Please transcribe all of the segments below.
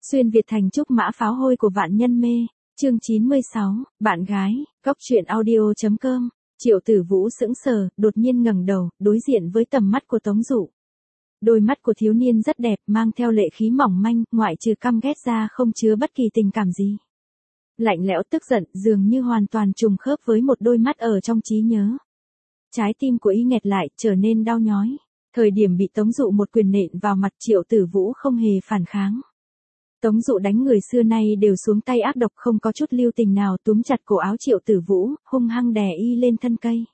Xuyên Việt thành trúc mã pháo hôi của vạn nhân mê. Chương 96, bạn gái, góc truyện audio.com. Triệu Tử Vũ sững sờ, đột nhiên ngẩng đầu, đối diện với tầm mắt của Tống Dụ. Đôi mắt của thiếu niên rất đẹp, mang theo lệ khí mỏng manh, ngoại trừ căm ghét ra không chứa bất kỳ tình cảm gì. Lạnh lẽo tức giận, dường như hoàn toàn trùng khớp với một đôi mắt ở trong trí nhớ. Trái tim của y nghẹt lại, trở nên đau nhói. Thời điểm bị Tống Dụ một quyền nện vào mặt, Triệu Tử Vũ không hề phản kháng. Tống Dụ đánh người xưa nay đều xuống tay ác độc, không có chút lưu tình nào, túm chặt cổ áo Triệu Tử Vũ, hung hăng đè y lên thân cây.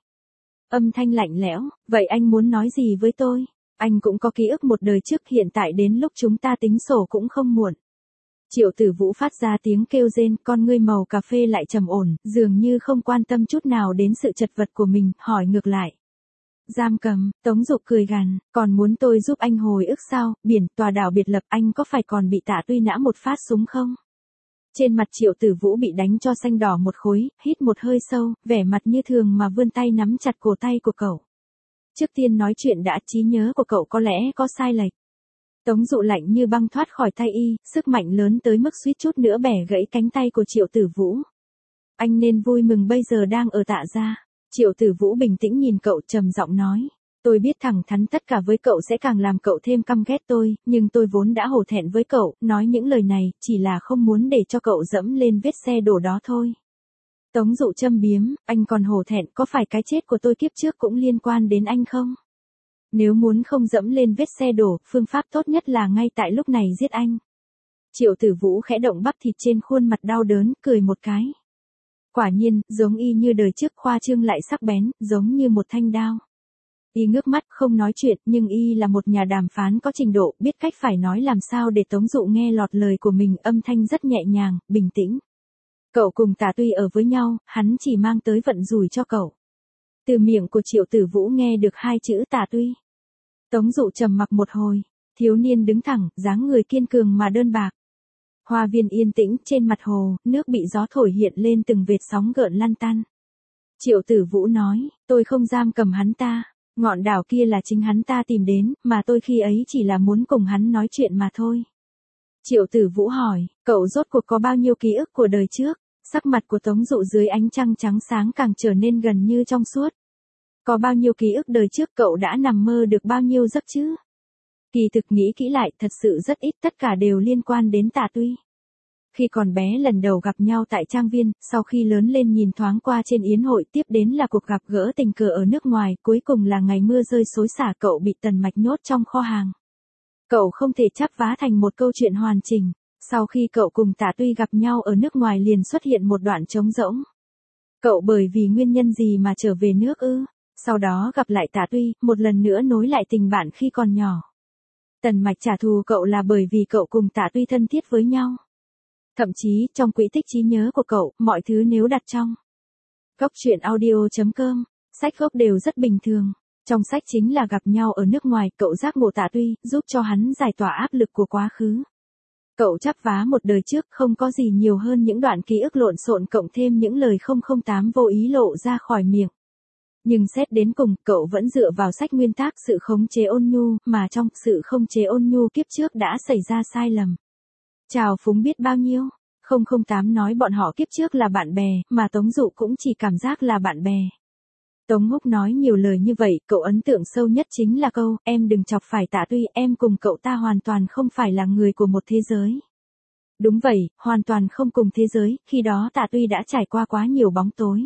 Âm thanh lạnh lẽo, vậy anh muốn nói gì với tôi? Anh cũng có ký ức một đời trước, hiện tại đến lúc chúng ta tính sổ cũng không muộn. Triệu Tử Vũ phát ra tiếng kêu rên, con ngươi màu cà phê lại trầm ổn, dường như không quan tâm chút nào đến sự chật vật của mình, hỏi ngược lại. Giam cầm, Tống Dụ cười gằn, còn muốn tôi giúp anh hồi ức sao? Biển, tòa đảo biệt lập, anh có phải còn bị Tạ Tuy nã một phát súng không? Trên mặt Triệu Tử Vũ bị đánh cho xanh đỏ một khối, hít một hơi sâu, vẻ mặt như thường mà vươn tay nắm chặt cổ tay của cậu. Trước tiên nói chuyện đã, trí nhớ của cậu có lẽ có sai lệch. Tống Dụ lạnh như băng thoát khỏi tay y, sức mạnh lớn tới mức suýt chút nữa bẻ gãy cánh tay của Triệu Tử Vũ. Anh nên vui mừng bây giờ đang ở Tạ gia. Triệu Tử Vũ bình tĩnh nhìn cậu, trầm giọng nói. Tôi biết thẳng thắn tất cả với cậu sẽ càng làm cậu thêm căm ghét tôi, nhưng tôi vốn đã hổ thẹn với cậu, nói những lời này, chỉ là không muốn để cho cậu dẫm lên vết xe đổ đó thôi. Tống Dụ châm biếm, anh còn hổ thẹn, có phải cái chết của tôi kiếp trước cũng liên quan đến anh không? Nếu muốn không dẫm lên vết xe đổ, phương pháp tốt nhất là ngay tại lúc này giết anh. Triệu Tử Vũ khẽ động bắp thịt trên khuôn mặt đau đớn, cười một cái. Quả nhiên, giống y như đời trước, khoa trương lại sắc bén, giống như một thanh đao. Y ngước mắt, không nói chuyện, nhưng y là một nhà đàm phán có trình độ, biết cách phải nói làm sao để Tống Dụ nghe lọt lời của mình, âm thanh rất nhẹ nhàng, bình tĩnh. Cậu cùng Tạ Tuy ở với nhau, hắn chỉ mang tới vận rủi cho cậu. Từ miệng của Triệu Tử Vũ nghe được hai chữ Tạ Tuy. Tống Dụ trầm mặc một hồi, thiếu niên đứng thẳng, dáng người kiên cường mà đơn bạc. Hoa viên yên tĩnh, trên mặt hồ, nước bị gió thổi hiện lên từng vệt sóng gợn lăn tăn. Triệu Tử Vũ nói, tôi không giam cầm hắn ta, ngọn đảo kia là chính hắn ta tìm đến, mà tôi khi ấy chỉ là muốn cùng hắn nói chuyện mà thôi. Triệu Tử Vũ hỏi, cậu rốt cuộc có bao nhiêu ký ức của đời trước? Sắc mặt của Tống Dụ dưới ánh trăng trắng sáng càng trở nên gần như trong suốt. Có bao nhiêu ký ức đời trước, cậu đã nằm mơ được bao nhiêu giấc chứ? Kỳ thực nghĩ kỹ lại, thật sự rất ít, tất cả đều liên quan đến Tạ Tuy. Khi còn bé lần đầu gặp nhau tại trang viên, sau khi lớn lên nhìn thoáng qua trên yến hội, tiếp đến là cuộc gặp gỡ tình cờ ở nước ngoài, cuối cùng là ngày mưa rơi xối xả, cậu bị Tần Mạch nhốt trong kho hàng. Cậu không thể chắp vá thành một câu chuyện hoàn chỉnh. Sau khi cậu cùng Tạ Tuy gặp nhau ở nước ngoài liền xuất hiện một đoạn trống rỗng. Cậu bởi vì nguyên nhân gì mà trở về nước ư? Sau đó gặp lại Tạ Tuy, một lần nữa nối lại tình bạn khi còn nhỏ. Tần Mạch trả thù cậu là bởi vì cậu cùng Tạ Tuy thân thiết với nhau. Thậm chí, trong quỹ tích trí nhớ của cậu, mọi thứ nếu đặt trong góc truyện audio.com, sách gốc đều rất bình thường. Trong sách chính là gặp nhau ở nước ngoài, cậu giác ngộ Tạ Tuy, giúp cho hắn giải tỏa áp lực của quá khứ. Cậu chắp vá một đời trước, không có gì nhiều hơn những đoạn ký ức lộn xộn cộng thêm những lời 008 vô ý lộ ra khỏi miệng. Nhưng xét đến cùng, cậu vẫn dựa vào sách nguyên tác sự khống chế ôn nhu, mà trong sự khống chế ôn nhu kiếp trước đã xảy ra sai lầm. Trào phúng biết bao nhiêu, 008 nói bọn họ kiếp trước là bạn bè, mà Tống Dụ cũng chỉ cảm giác là bạn bè. Tống Húc nói nhiều lời như vậy, cậu ấn tượng sâu nhất chính là câu, em đừng chọc phải Tạ Tuy, em cùng cậu ta hoàn toàn không phải là người của một thế giới. Đúng vậy, hoàn toàn không cùng thế giới, khi đó Tạ Tuy đã trải qua quá nhiều bóng tối.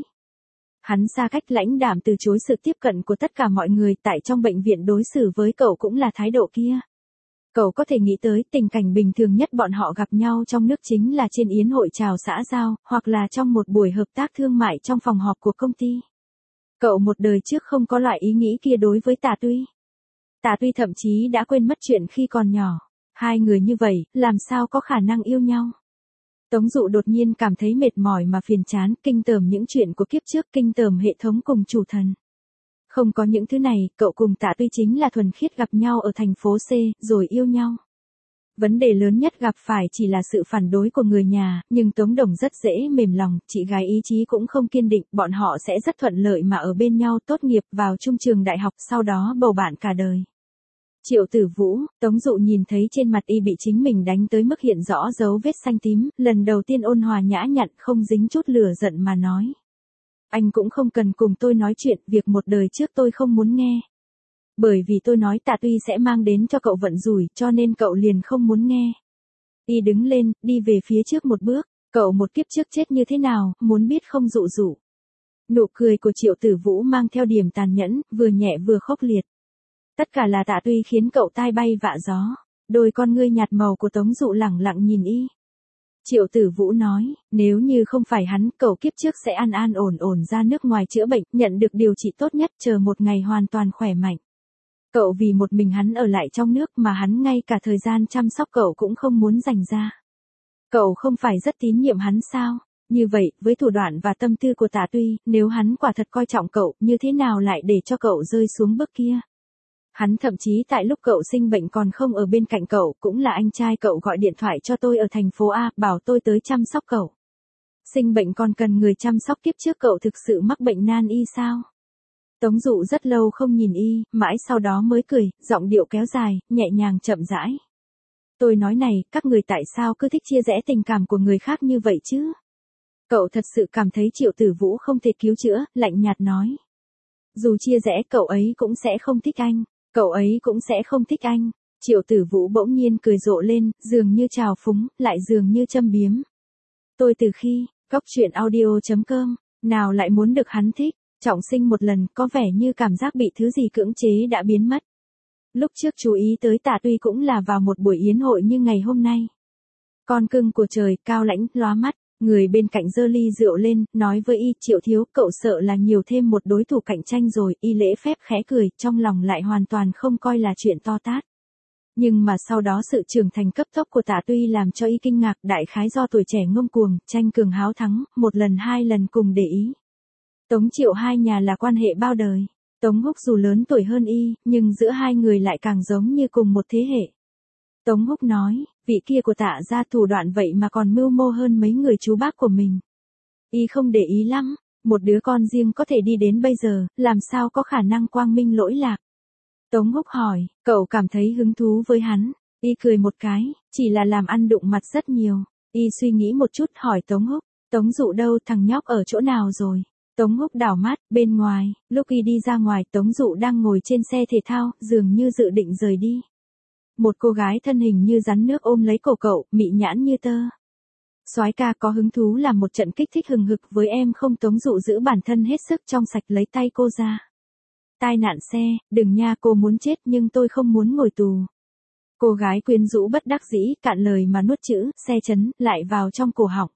Hắn xa cách lãnh đạm từ chối sự tiếp cận của tất cả mọi người, tại trong bệnh viện đối xử với cậu cũng là thái độ kia. Cậu có thể nghĩ tới tình cảnh bình thường nhất bọn họ gặp nhau trong nước chính là trên yến hội chào xã giao, hoặc là trong một buổi hợp tác thương mại trong phòng họp của công ty. Cậu một đời trước không có loại ý nghĩ kia đối với Tạ Tuy. Tạ Tuy thậm chí đã quên mất chuyện khi còn nhỏ. Hai người như vậy, làm sao có khả năng yêu nhau? Tống Dụ đột nhiên cảm thấy mệt mỏi mà phiền chán, kinh tởm những chuyện của kiếp trước, kinh tởm hệ thống cùng chủ thần. Không có những thứ này, cậu cùng Tạ Tuy chính là thuần khiết gặp nhau ở thành phố C, rồi yêu nhau. Vấn đề lớn nhất gặp phải chỉ là sự phản đối của người nhà, nhưng Tống Đồng rất dễ mềm lòng, chị gái ý chí cũng không kiên định, bọn họ sẽ rất thuận lợi mà ở bên nhau, tốt nghiệp vào trung trường đại học, sau đó bầu bạn cả đời. Triệu Tử Vũ, Tống Dụ nhìn thấy trên mặt y bị chính mình đánh tới mức hiện rõ dấu vết xanh tím, lần đầu tiên ôn hòa nhã nhặn không dính chút lửa giận mà nói. Anh cũng không cần cùng tôi nói chuyện, việc một đời trước tôi không muốn nghe. Bởi vì tôi nói Tạ Tuy sẽ mang đến cho cậu vận rủi, cho nên cậu liền không muốn nghe. Y đứng lên, đi về phía trước một bước, cậu một kiếp trước chết như thế nào, muốn biết không Dụ Dụ. Nụ cười của Triệu Tử Vũ mang theo điểm tàn nhẫn, vừa nhẹ vừa khốc liệt. Tất cả là Tạ Tuy khiến cậu tai bay vạ gió. Đôi con ngươi nhạt màu của Tống Dụ lẳng lặng nhìn y. Triệu Tử Vũ nói, nếu như không phải hắn, cậu kiếp trước sẽ an an ổn ổn ra nước ngoài chữa bệnh, nhận được điều trị tốt nhất, chờ một ngày hoàn toàn khỏe mạnh. Cậu vì một mình hắn ở lại trong nước mà hắn ngay cả thời gian chăm sóc cậu cũng không muốn dành ra. Cậu không phải rất tín nhiệm hắn sao? Như vậy, với thủ đoạn và tâm tư của Tạ Tuy, nếu hắn quả thật coi trọng cậu, như thế nào lại để cho cậu rơi xuống bước kia? Hắn thậm chí tại lúc cậu sinh bệnh còn không ở bên cạnh cậu, cũng là anh trai cậu gọi điện thoại cho tôi ở thành phố A, bảo tôi tới chăm sóc cậu. Sinh bệnh còn cần người chăm sóc, kiếp trước cậu thực sự mắc bệnh nan y sao? Tống Dụ rất lâu không nhìn y, mãi sau đó mới cười, giọng điệu kéo dài, nhẹ nhàng chậm rãi. Tôi nói này, các người tại sao cứ thích chia rẽ tình cảm của người khác như vậy chứ? Cậu thật sự cảm thấy Triệu Tử Vũ không thể cứu chữa, lạnh nhạt nói. Dù chia rẽ cậu ấy cũng sẽ không thích anh. Cậu ấy cũng sẽ không thích anh. Triệu Tử Vũ bỗng nhiên cười rộ lên, dường như trào phúng, lại dường như châm biếm. Tôi từ khi, góc truyện audio.com, nào lại muốn được hắn thích, trọng sinh một lần, có vẻ như cảm giác bị thứ gì cưỡng chế đã biến mất. Lúc trước chú ý tới Tạ Tuy cũng là vào một buổi yến hội như ngày hôm nay. Con cưng của trời, cao lãnh, lóa mắt, người bên cạnh giơ ly rượu lên, nói với y, Triệu thiếu, cậu sợ là nhiều thêm một đối thủ cạnh tranh rồi, y lễ phép khẽ cười, trong lòng lại hoàn toàn không coi là chuyện to tát. Nhưng mà sau đó sự trưởng thành cấp tốc của Tạ Tuy làm cho y kinh ngạc, đại khái do tuổi trẻ ngông cuồng, tranh cường háo thắng, một lần hai lần cùng để ý. Tống Triệu hai nhà là quan hệ bao đời. Tống Húc dù lớn tuổi hơn y, nhưng giữa hai người lại càng giống như cùng một thế hệ. Tống Húc nói, vị kia của Tạ gia thủ đoạn vậy mà còn mưu mô hơn mấy người chú bác của mình. Y không để ý lắm, một đứa con riêng có thể đi đến bây giờ, làm sao có khả năng quang minh lỗi lạc. Tống Húc hỏi, cậu cảm thấy hứng thú với hắn? Y cười một cái, chỉ là làm ăn đụng mặt rất nhiều. Y suy nghĩ một chút hỏi Tống Húc, Tống Dụ đâu, thằng nhóc ở chỗ nào rồi? Tống Húc đảo mắt, bên ngoài, lúc y đi ra ngoài Tống Dụ đang ngồi trên xe thể thao, dường như dự định rời đi. Một cô gái thân hình như rắn nước ôm lấy cổ cậu, mị nhãn như tơ. Soái ca có hứng thú làm một trận kích thích hừng hực với em không? Tống Dụ giữ bản thân hết sức trong sạch lấy tay cô ra. Tai nạn xe, đừng nha, cô muốn chết nhưng tôi không muốn ngồi tù. Cô gái quyến rũ bất đắc dĩ, cạn lời mà nuốt chữ, xe chấn, lại vào trong cổ họng.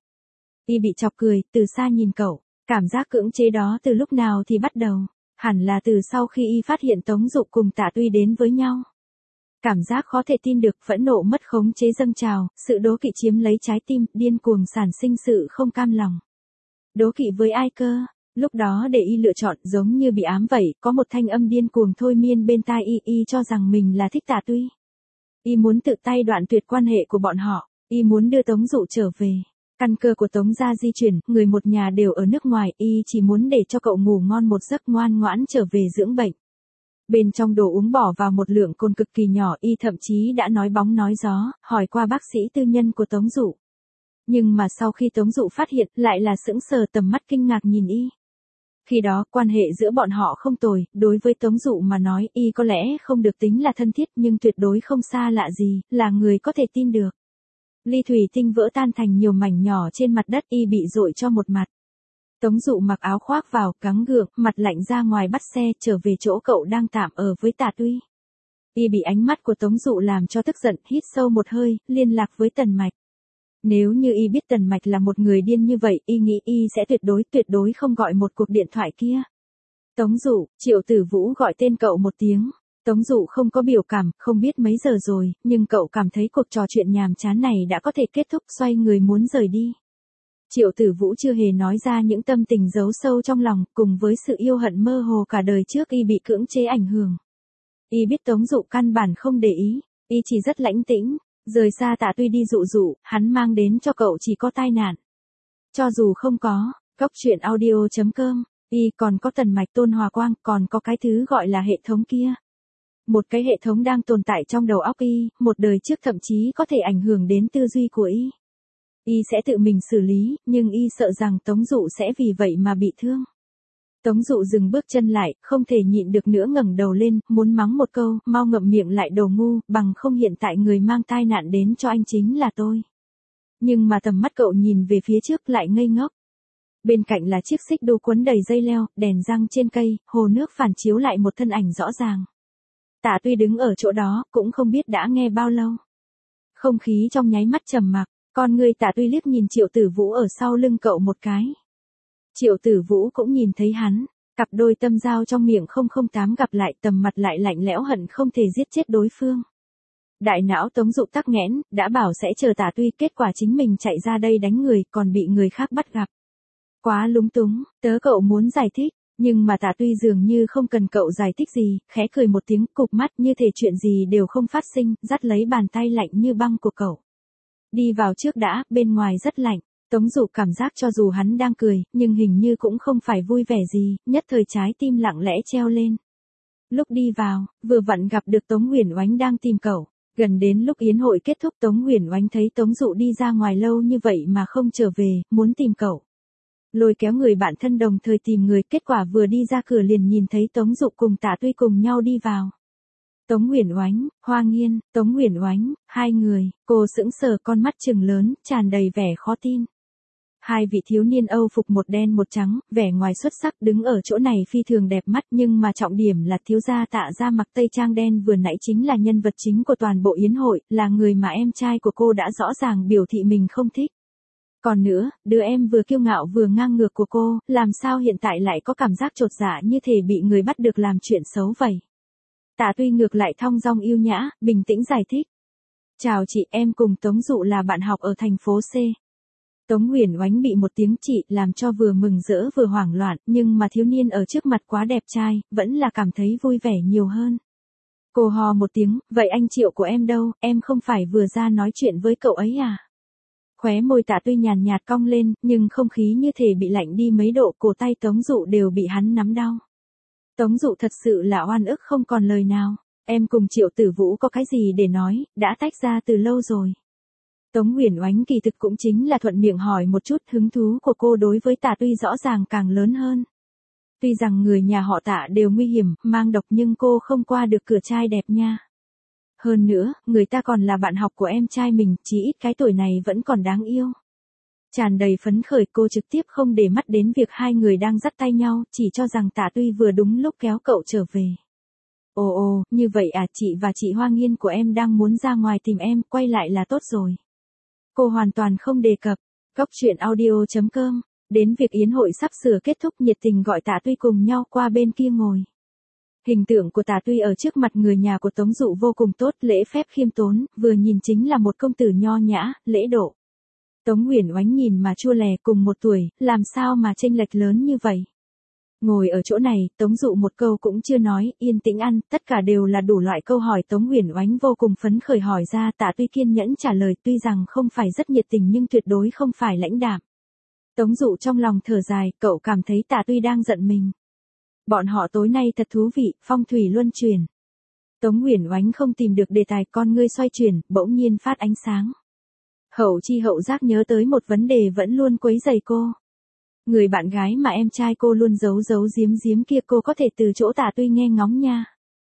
Y bị chọc cười, từ xa nhìn cậu, cảm giác cưỡng chế đó từ lúc nào thì bắt đầu, hẳn là từ sau khi y phát hiện Tống Dụ cùng Tạ Tuy đến với nhau. Cảm giác khó thể tin được, phẫn nộ mất khống chế dâng trào, sự đố kỵ chiếm lấy trái tim, điên cuồng sản sinh sự không cam lòng. Đố kỵ với ai cơ? Lúc đó để y lựa chọn giống như bị ám vậy, có một thanh âm điên cuồng thôi miên bên tai y cho rằng mình là thích Tạ Tuy. Y muốn tự tay đoạn tuyệt quan hệ của bọn họ, y muốn đưa Tống Dụ trở về. Căn cơ của Tống gia di chuyển, người một nhà đều ở nước ngoài, y chỉ muốn để cho cậu ngủ ngon một giấc ngoan ngoãn trở về dưỡng bệnh. Bên trong đồ uống bỏ vào một lượng cồn cực kỳ nhỏ, y thậm chí đã nói bóng nói gió, hỏi qua bác sĩ tư nhân của Tống Dụ. Nhưng mà sau khi Tống Dụ phát hiện, lại là sững sờ, tầm mắt kinh ngạc nhìn y. Khi đó, quan hệ giữa bọn họ không tồi, đối với Tống Dụ mà nói, y có lẽ không được tính là thân thiết nhưng tuyệt đối không xa lạ gì, là người có thể tin được. Ly thủy tinh vỡ tan thành nhiều mảnh nhỏ trên mặt đất, y bị dội cho một mặt. Tống Dụ mặc áo khoác vào, gắng gượng, mặt lạnh ra ngoài bắt xe, trở về chỗ cậu đang tạm ở với Tạ Tuy. Y bị ánh mắt của Tống Dụ làm cho tức giận, hít sâu một hơi, liên lạc với Tần Mạch. Nếu như y biết Tần Mạch là một người điên như vậy, y nghĩ y sẽ tuyệt đối không gọi một cuộc điện thoại kia. Tống Dụ, Triệu Tử Vũ gọi tên cậu một tiếng. Tống Dụ không có biểu cảm, không biết mấy giờ rồi, nhưng cậu cảm thấy cuộc trò chuyện nhàm chán này đã có thể kết thúc, xoay người muốn rời đi. Triệu Tử Vũ chưa hề nói ra những tâm tình giấu sâu trong lòng, cùng với sự yêu hận mơ hồ cả đời trước y bị cưỡng chế ảnh hưởng. Y biết Tống Dụ căn bản không để ý, y chỉ rất lãnh tĩnh, rời xa Tạ Tuy đi dụ dụ, hắn mang đến cho cậu chỉ có tai nạn. Cho dù không có, góc truyện audio.com, y còn có Tần Mạch, Tôn Hòa Quang, còn có cái thứ gọi là hệ thống kia. Một cái hệ thống đang tồn tại trong đầu óc y, một đời trước thậm chí có thể ảnh hưởng đến tư duy của y. Y sẽ tự mình xử lý, nhưng y sợ rằng Tống Dụ sẽ vì vậy mà bị thương. Tống Dụ dừng bước chân lại, không thể nhịn được nữa ngẩng đầu lên, muốn mắng một câu, mau ngậm miệng lại đồ ngu, bằng không hiện tại người mang tai nạn đến cho anh chính là tôi. Nhưng mà tầm mắt cậu nhìn về phía trước lại ngây ngốc. Bên cạnh là chiếc xích đu quấn đầy dây leo, đèn răng trên cây, hồ nước phản chiếu lại một thân ảnh rõ ràng. Tạ Tuy đứng ở chỗ đó, cũng không biết đã nghe bao lâu. Không khí trong nháy mắt trầm mặc, con người Tạ Tuy liếc nhìn Triệu Tử Vũ ở sau lưng cậu một cái. Triệu Tử Vũ cũng nhìn thấy hắn, cặp đôi tâm giao trong miệng 008 gặp lại, tầm mặt lại lạnh lẽo hận không thể giết chết đối phương. Đại não Tống Dụ tắc nghẽn, đã bảo sẽ chờ Tạ Tuy, kết quả chính mình chạy ra đây đánh người, còn bị người khác bắt gặp. Quá lúng túng, tớ cậu muốn giải thích, nhưng mà Tạ Tuy dường như không cần cậu giải thích gì, khẽ cười một tiếng, cụp mắt như thể chuyện gì đều không phát sinh, dắt lấy bàn tay lạnh như băng của cậu. Đi vào trước đã, bên ngoài rất lạnh. Tống Dụ cảm giác cho dù hắn đang cười, nhưng hình như cũng không phải vui vẻ gì, nhất thời trái tim lặng lẽ treo lên. Lúc đi vào, vừa vặn gặp được Tống Uyển Oánh đang tìm cậu. Gần đến lúc yến hội kết thúc, Tống Uyển Oánh thấy Tống Dụ đi ra ngoài lâu như vậy mà không trở về, muốn tìm cậu. Lôi kéo người bạn thân đồng thời tìm người, kết quả vừa đi ra cửa liền nhìn thấy Tống Dụ cùng Tạ Tuy cùng nhau đi vào. Tống Uyển Oánh, Hoa Nghiên, Tống Uyển Oánh, hai người, cô sững sờ, con mắt trừng lớn, tràn đầy vẻ khó tin. Hai vị thiếu niên Âu phục một đen một trắng, vẻ ngoài xuất sắc, đứng ở chỗ này phi thường đẹp mắt, nhưng mà trọng điểm là thiếu gia Tạ gia mặc tây trang đen vừa nãy chính là nhân vật chính của toàn bộ yến hội, là người mà em trai của cô đã rõ ràng biểu thị mình không thích. Còn nữa, đứa em vừa kiêu ngạo vừa ngang ngược của cô, làm sao hiện tại lại có cảm giác chột dạ như thể bị người bắt được làm chuyện xấu vậy. Tạ Tuy ngược lại thong dong yêu nhã, bình tĩnh giải thích. Chào chị, em cùng Tống Dụ là bạn học ở thành phố C. Tống Uyển Oánh bị một tiếng chị làm cho vừa mừng rỡ vừa hoảng loạn, nhưng mà thiếu niên ở trước mặt quá đẹp trai, vẫn là cảm thấy vui vẻ nhiều hơn. Cô hò một tiếng, vậy anh Triệu của em đâu, em không phải vừa ra nói chuyện với cậu ấy à? Khóe môi Tạ Tuy nhàn nhạt cong lên, nhưng không khí như thể bị lạnh đi mấy độ, cổ tay Tống Dụ đều bị hắn nắm đau. Tống Dụ thật sự là oan ức không còn lời nào, em cùng Triệu Tử Vũ có cái gì để nói, đã tách ra từ lâu rồi. Tống Uyển Oánh kỳ thực cũng chính là thuận miệng hỏi một chút, hứng thú của cô đối với Tạ Tuy rõ ràng càng lớn hơn. Tuy rằng người nhà họ Tạ đều nguy hiểm, mang độc, nhưng cô không qua được cửa trai đẹp nha. Hơn nữa, người ta còn là bạn học của em trai mình, chỉ ít cái tuổi này vẫn còn đáng yêu. Tràn đầy phấn khởi, cô trực tiếp không để mắt đến việc hai người đang dắt tay nhau, chỉ cho rằng Tạ Tuy vừa đúng lúc kéo cậu trở về. Ồ, như vậy à, chị và chị Hoa Nghiên của em đang muốn ra ngoài tìm em, quay lại là tốt rồi. Cô hoàn toàn không đề cập. Góc truyện audio.com, đến việc yến hội sắp sửa kết thúc, nhiệt tình gọi Tạ Tuy cùng nhau qua bên kia ngồi. Hình tượng của Tạ Tuy ở trước mặt người nhà của Tống Dụ vô cùng tốt, lễ phép khiêm tốn, vừa nhìn chính là một công tử nho nhã, lễ độ. Tống Uyển Oánh nhìn mà chua lè, cùng một tuổi, làm sao mà chênh lệch lớn như vậy. Ngồi ở chỗ này, Tống Dụ một câu cũng chưa nói, yên tĩnh ăn, tất cả đều là đủ loại câu hỏi Tống Uyển Oánh vô cùng phấn khởi hỏi ra, Tạ Tuy kiên nhẫn trả lời, tuy rằng không phải rất nhiệt tình nhưng tuyệt đối không phải lãnh đạm. Tống Dụ trong lòng thở dài, cậu cảm thấy Tạ Tuy đang giận mình. Bọn họ tối nay thật thú vị, phong thủy luân chuyển. Tống Uyển Oánh không tìm được đề tài, con ngươi xoay chuyển, bỗng nhiên phát ánh sáng. Hậu chi hậu giác nhớ tới một vấn đề vẫn luôn quấy rầy cô. Người bạn gái mà em trai cô luôn giấu giếm kia, cô có thể từ chỗ Tạ Tuy nghe ngóng nha.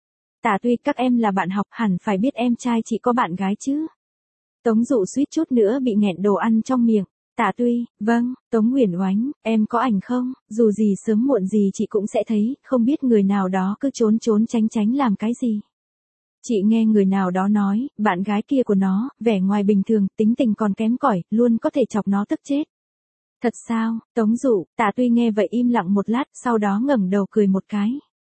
Tạ Tuy, các em là bạn học, hẳn phải biết em trai chị có bạn gái chứ. Tống Dụ suýt chút nữa bị nghẹn đồ ăn trong miệng. Tạ Tuy, vâng. Tống Uyển Oánh, em có ảnh không, dù gì sớm muộn gì chị cũng sẽ thấy, không biết người nào đó cứ trốn tránh làm cái gì. Chị nghe người nào đó nói, bạn gái kia của nó, vẻ ngoài bình thường, tính tình còn kém cỏi, luôn có thể chọc nó tức chết. Thật sao, Tống Dụ? Tạ Tuy nghe vậy im lặng một lát, sau đó ngẩng đầu cười một cái.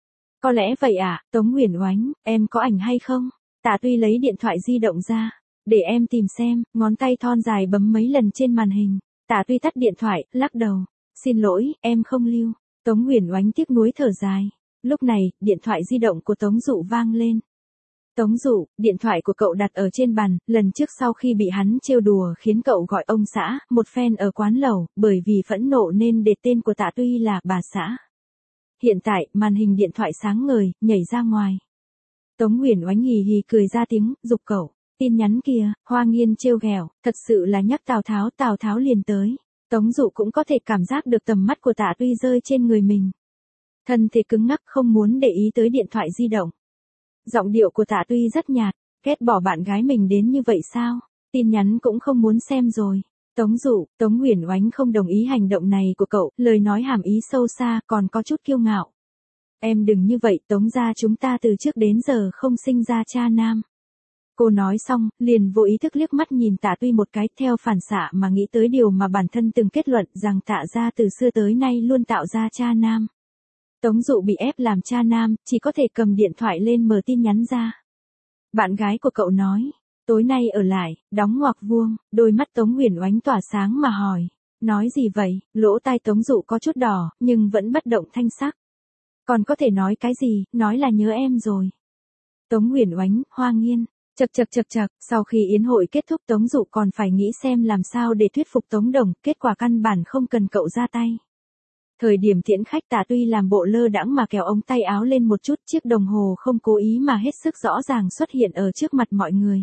Có lẽ vậy à, Tống Uyển Oánh, em có ảnh hay không? Tạ Tuy lấy điện thoại di động ra. Để em tìm xem, ngón tay thon dài bấm mấy lần trên màn hình. Tạ Tuy tắt điện thoại, lắc đầu. Xin lỗi, em không lưu. Tống Uyển Oánh tiếc nuối thở dài. Lúc này, điện thoại di động của Tống Dụ vang lên. Tống Dụ, điện thoại của cậu đặt ở trên bàn, lần trước sau khi bị hắn trêu đùa khiến cậu gọi ông xã, một phen ở quán lẩu, bởi vì phẫn nộ nên để tên của Tạ Tuy là bà xã. Hiện tại, màn hình điện thoại sáng ngời, nhảy ra ngoài. Tống Uyển Oánh hì hì cười ra tiếng, giục cậu. Tin nhắn kia, Hoa Nghiên trêu ghẹo, thật sự là nhắc Tào Tháo liền tới. Tống Dụ cũng có thể cảm giác được tầm mắt của Tạ Tuy rơi trên người mình. Thân thể cứng ngắc không muốn để ý tới điện thoại di động. Giọng điệu của Tạ Tuy rất nhạt, ghét bỏ bạn gái mình đến như vậy sao? Tin nhắn cũng không muốn xem rồi. Tống Dụ, Tống Uyển Oánh không đồng ý hành động này của cậu, lời nói hàm ý sâu xa, còn có chút kiêu ngạo. Em đừng như vậy, Tống gia chúng ta từ trước đến giờ không sinh ra cha nam. Cô nói xong, liền vô ý thức liếc mắt nhìn Tạ Tuy một cái, theo phản xạ mà nghĩ tới điều mà bản thân từng kết luận rằng Tạ gia từ xưa tới nay luôn tạo ra cha nam. Tống Dụ bị ép làm cha nam, chỉ có thể cầm điện thoại lên mở tin nhắn ra. Bạn gái của cậu nói, tối nay ở lại, đóng ngoặc vuông, đôi mắt Tống Uyển Oánh tỏa sáng mà hỏi. Nói gì vậy? Lỗ tai Tống Dụ có chút đỏ, nhưng vẫn bất động thanh sắc. Còn có thể nói cái gì, nói là nhớ em rồi. Tống Uyển Oánh, Hoa Nghiên. Chậc, sau khi yến hội kết thúc Tống Dụ còn phải nghĩ xem làm sao để thuyết phục Tống Đồng, kết quả căn bản không cần cậu ra tay. Thời điểm tiễn khách Tạ Tuy làm bộ lơ đãng mà kéo ống tay áo lên một chút, chiếc đồng hồ không cố ý mà hết sức rõ ràng xuất hiện ở trước mặt mọi người.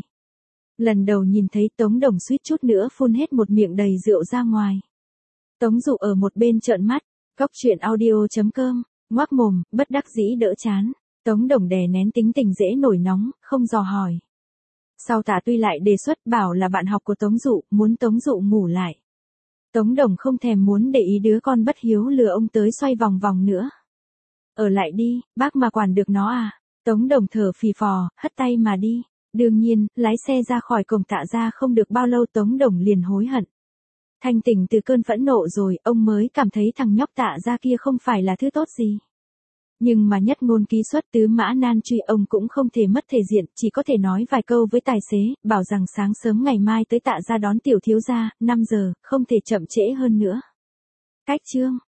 Lần đầu nhìn thấy Tống Đồng suýt chút nữa phun hết một miệng đầy rượu ra ngoài. Tống Dụ ở một bên trợn mắt, Góc Chuyện Audio.com, ngoác mồm, bất đắc dĩ đỡ chán. Tống Đồng đè nén tính tình dễ nổi nóng, không dò hỏi. Sau Tạ Tuy lại đề xuất bảo là bạn học của Tống Dụ, muốn Tống Dụ ngủ lại. Tống Đồng không thèm muốn để ý đứa con bất hiếu lừa ông tới xoay vòng vòng nữa. Ở lại đi, bác mà quản được nó à? Tống Đồng thở phì phò, hất tay mà đi. Đương nhiên, lái xe ra khỏi cổng Tạ gia không được bao lâu Tống Đồng liền hối hận. Thanh tỉnh từ cơn phẫn nộ rồi, ông mới cảm thấy thằng nhóc Tạ gia kia không phải là thứ tốt gì. Nhưng mà nhất ngôn ký xuất tứ mã nan truy, ông cũng không thể mất thể diện, chỉ có thể nói vài câu với tài xế, bảo rằng sáng sớm ngày mai tới Tạ gia đón tiểu thiếu gia, 5 giờ, không thể chậm trễ hơn nữa. Cách chương